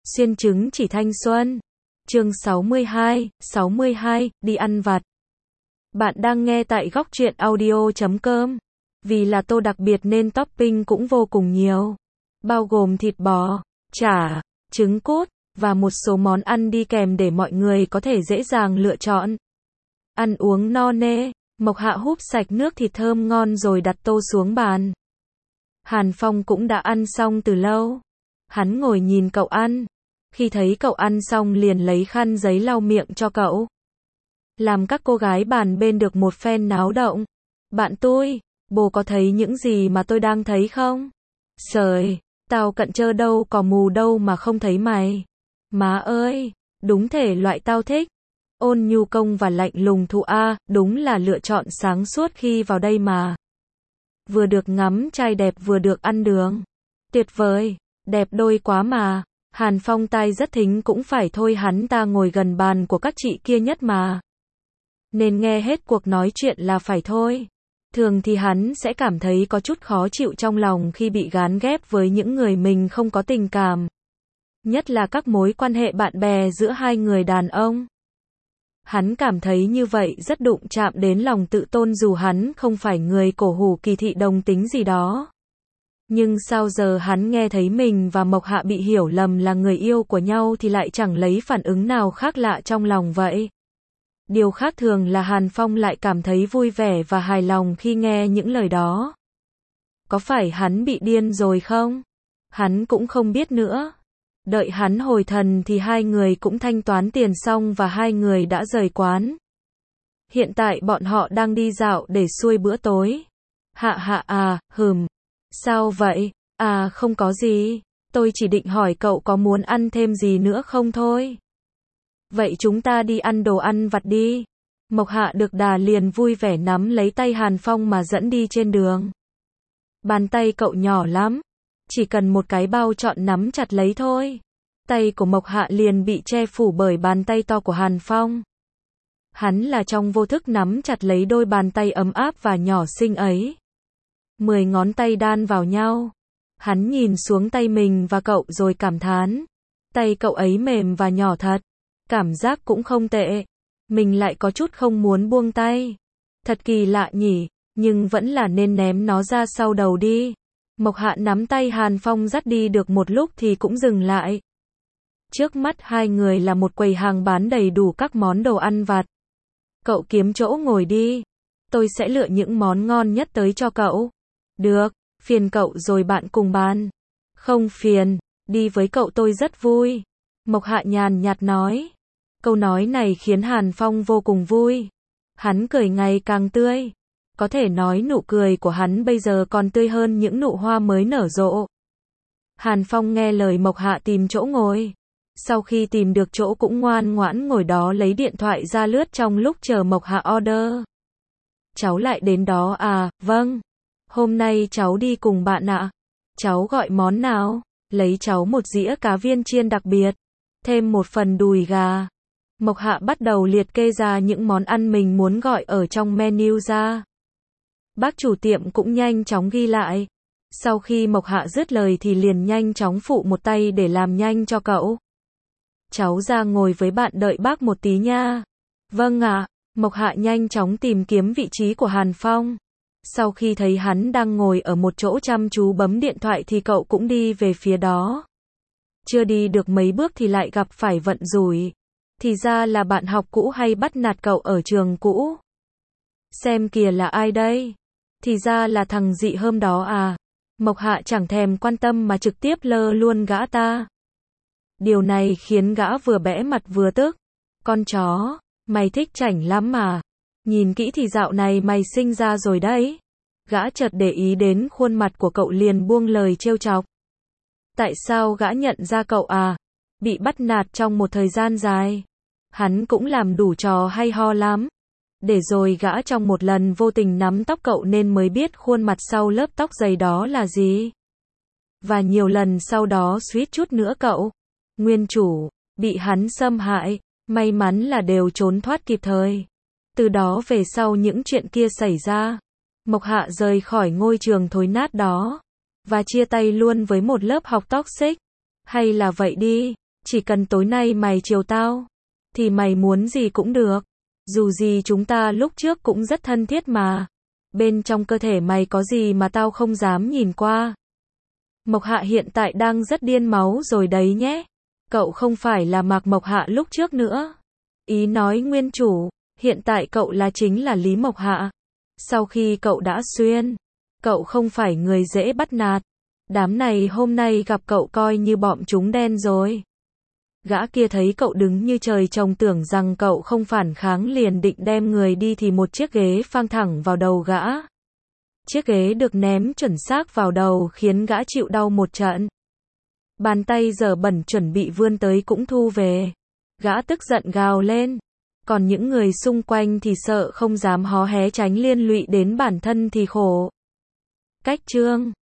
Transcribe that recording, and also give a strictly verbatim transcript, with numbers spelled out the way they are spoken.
Xuyên chứng chỉ thanh xuân. Chương sáu mươi hai, sáu mươi hai, đi ăn vặt. Bạn đang nghe tại góc truyện audio chấm com. Vì là tô đặc biệt nên topping cũng vô cùng nhiều. Bao gồm thịt bò, chả, trứng cút, và một số món ăn đi kèm để mọi người có thể dễ dàng lựa chọn. Ăn uống no nê, Mộc Hạ húp sạch nước thịt thơm ngon rồi đặt tô xuống bàn. Hàn Phong cũng đã ăn xong từ lâu. Hắn ngồi nhìn cậu ăn. Khi thấy cậu ăn xong liền lấy khăn giấy lau miệng cho cậu. Làm các cô gái bàn bên được một phen náo động. Bạn tôi, bồ có thấy những gì mà tôi đang thấy không? Trời, tao cận trơ đâu có mù đâu mà không thấy mày. Má ơi, đúng thể loại tao thích. Ôn nhu công và lạnh lùng thụ a, đúng là lựa chọn sáng suốt khi vào đây mà. Vừa được ngắm trai đẹp vừa được ăn đường. Tuyệt vời, đẹp đôi quá mà. Hàn Phong tai rất thính cũng phải thôi, hắn ta ngồi gần bàn của các chị kia nhất mà. Nên nghe hết cuộc nói chuyện là phải thôi. Thường thì hắn sẽ cảm thấy có chút khó chịu trong lòng khi bị gán ghép với những người mình không có tình cảm. Nhất là các mối quan hệ bạn bè giữa hai người đàn ông. Hắn cảm thấy như vậy rất đụng chạm đến lòng tự tôn dù hắn không phải người cổ hủ kỳ thị đồng tính gì đó. Nhưng sao giờ hắn nghe thấy mình và Mộc Hạ bị hiểu lầm là người yêu của nhau thì lại chẳng lấy phản ứng nào khác lạ trong lòng vậy. Điều khác thường là Hàn Phong lại cảm thấy vui vẻ và hài lòng khi nghe những lời đó. Có phải hắn bị điên rồi không? Hắn cũng không biết nữa. Đợi hắn hồi thần thì hai người cũng thanh toán tiền xong và hai người đã rời quán. Hiện tại bọn họ đang đi dạo để xuôi bữa tối. Hạ hạ à, hừm. Sao vậy? À không có gì. Tôi chỉ định hỏi cậu có muốn ăn thêm gì nữa không thôi. Vậy chúng ta đi ăn đồ ăn vặt đi. Mộc Hạ được đà liền vui vẻ nắm lấy tay Hàn Phong mà dẫn đi trên đường. Bàn tay cậu nhỏ lắm. Chỉ cần một cái bao trọn nắm chặt lấy thôi. Tay của Mộc Hạ liền bị che phủ bởi bàn tay to của Hàn Phong. Hắn là trong vô thức nắm chặt lấy đôi bàn tay ấm áp và nhỏ xinh ấy. Mười ngón tay đan vào nhau. Hắn nhìn xuống tay mình và cậu rồi cảm thán. Tay cậu ấy mềm và nhỏ thật. Cảm giác cũng không tệ. Mình lại có chút không muốn buông tay. Thật kỳ lạ nhỉ, nhưng vẫn là nên ném nó ra sau đầu đi. Mộc Hạ nắm tay Hàn Phong dắt đi được một lúc thì cũng dừng lại. Trước mắt hai người là một quầy hàng bán đầy đủ các món đồ ăn vặt. Cậu kiếm chỗ ngồi đi. Tôi sẽ lựa những món ngon nhất tới cho cậu. Được, phiền cậu rồi bạn cùng bàn. Không phiền, đi với cậu tôi rất vui. Mộc Hạ nhàn nhạt nói. Câu nói này khiến Hàn Phong vô cùng vui. Hắn cười ngày càng tươi. Có thể nói nụ cười của hắn bây giờ còn tươi hơn những nụ hoa mới nở rộ. Hàn Phong nghe lời Mộc Hạ tìm chỗ ngồi. Sau khi tìm được chỗ cũng ngoan ngoãn ngồi đó lấy điện thoại ra lướt trong lúc chờ Mộc Hạ order. Cháu lại đến đó à, vâng. Hôm nay cháu đi cùng bạn ạ. Cháu gọi món nào? Lấy cháu một dĩa cá viên chiên đặc biệt. Thêm một phần đùi gà. Mộc Hạ bắt đầu liệt kê ra những món ăn mình muốn gọi ở trong menu ra. Bác chủ tiệm cũng nhanh chóng ghi lại. Sau khi Mộc Hạ dứt lời thì liền nhanh chóng phụ một tay để làm nhanh cho cậu. Cháu ra ngồi với bạn đợi bác một tí nha. Vâng ạ. Mộc Hạ nhanh chóng tìm kiếm vị trí của Hàn Phong. Sau khi thấy hắn đang ngồi ở một chỗ chăm chú bấm điện thoại thì cậu cũng đi về phía đó. Chưa đi được mấy bước thì lại gặp phải vận rủi. Thì ra là bạn học cũ hay bắt nạt cậu ở trường cũ. Xem kìa là ai đây? Thì ra là thằng dị hôm đó à. Mộc Hạ chẳng thèm quan tâm mà trực tiếp lơ luôn gã ta. Điều này khiến gã vừa bẽ mặt vừa tức. Con chó, mày thích chảnh lắm mà. Nhìn kỹ thì dạo này mày sinh ra rồi đấy. Gã chợt để ý đến khuôn mặt của cậu liền buông lời trêu chọc. Tại sao gã nhận ra cậu à? Bị bắt nạt trong một thời gian dài. Hắn cũng làm đủ trò hay ho lắm. Để rồi gã trong một lần vô tình nắm tóc cậu nên mới biết khuôn mặt sau lớp tóc dày đó là gì. Và nhiều lần sau đó suýt chút nữa cậu, nguyên chủ, bị hắn xâm hại. May mắn là đều trốn thoát kịp thời. Từ đó về sau những chuyện kia xảy ra. Mộc Hạ rời khỏi ngôi trường thối nát đó. Và chia tay luôn với một lớp học toxic. Hay là vậy đi. Chỉ cần tối nay mày chiều tao, thì mày muốn gì cũng được. Dù gì chúng ta lúc trước cũng rất thân thiết mà. Bên trong cơ thể mày có gì mà tao không dám nhìn qua. Mộc Hạ hiện tại đang rất điên máu rồi đấy nhé. Cậu không phải là Mạc Mộc Hạ lúc trước nữa. Ý nói nguyên chủ, hiện tại cậu là chính là Lý Mộc Hạ. Sau khi cậu đã xuyên, cậu không phải người dễ bắt nạt. Đám này hôm nay gặp cậu coi như bọm chúng đen rồi. Gã kia thấy cậu đứng như trời trồng tưởng rằng cậu không phản kháng liền định đem người đi thì một chiếc ghế phang thẳng vào đầu gã. Chiếc ghế được ném chuẩn xác vào đầu khiến gã chịu đau một trận. Bàn tay dở bẩn chuẩn bị vươn tới cũng thu về. Gã tức giận gào lên. Còn những người xung quanh thì sợ không dám hó hé tránh liên lụy đến bản thân thì khổ. Cách chương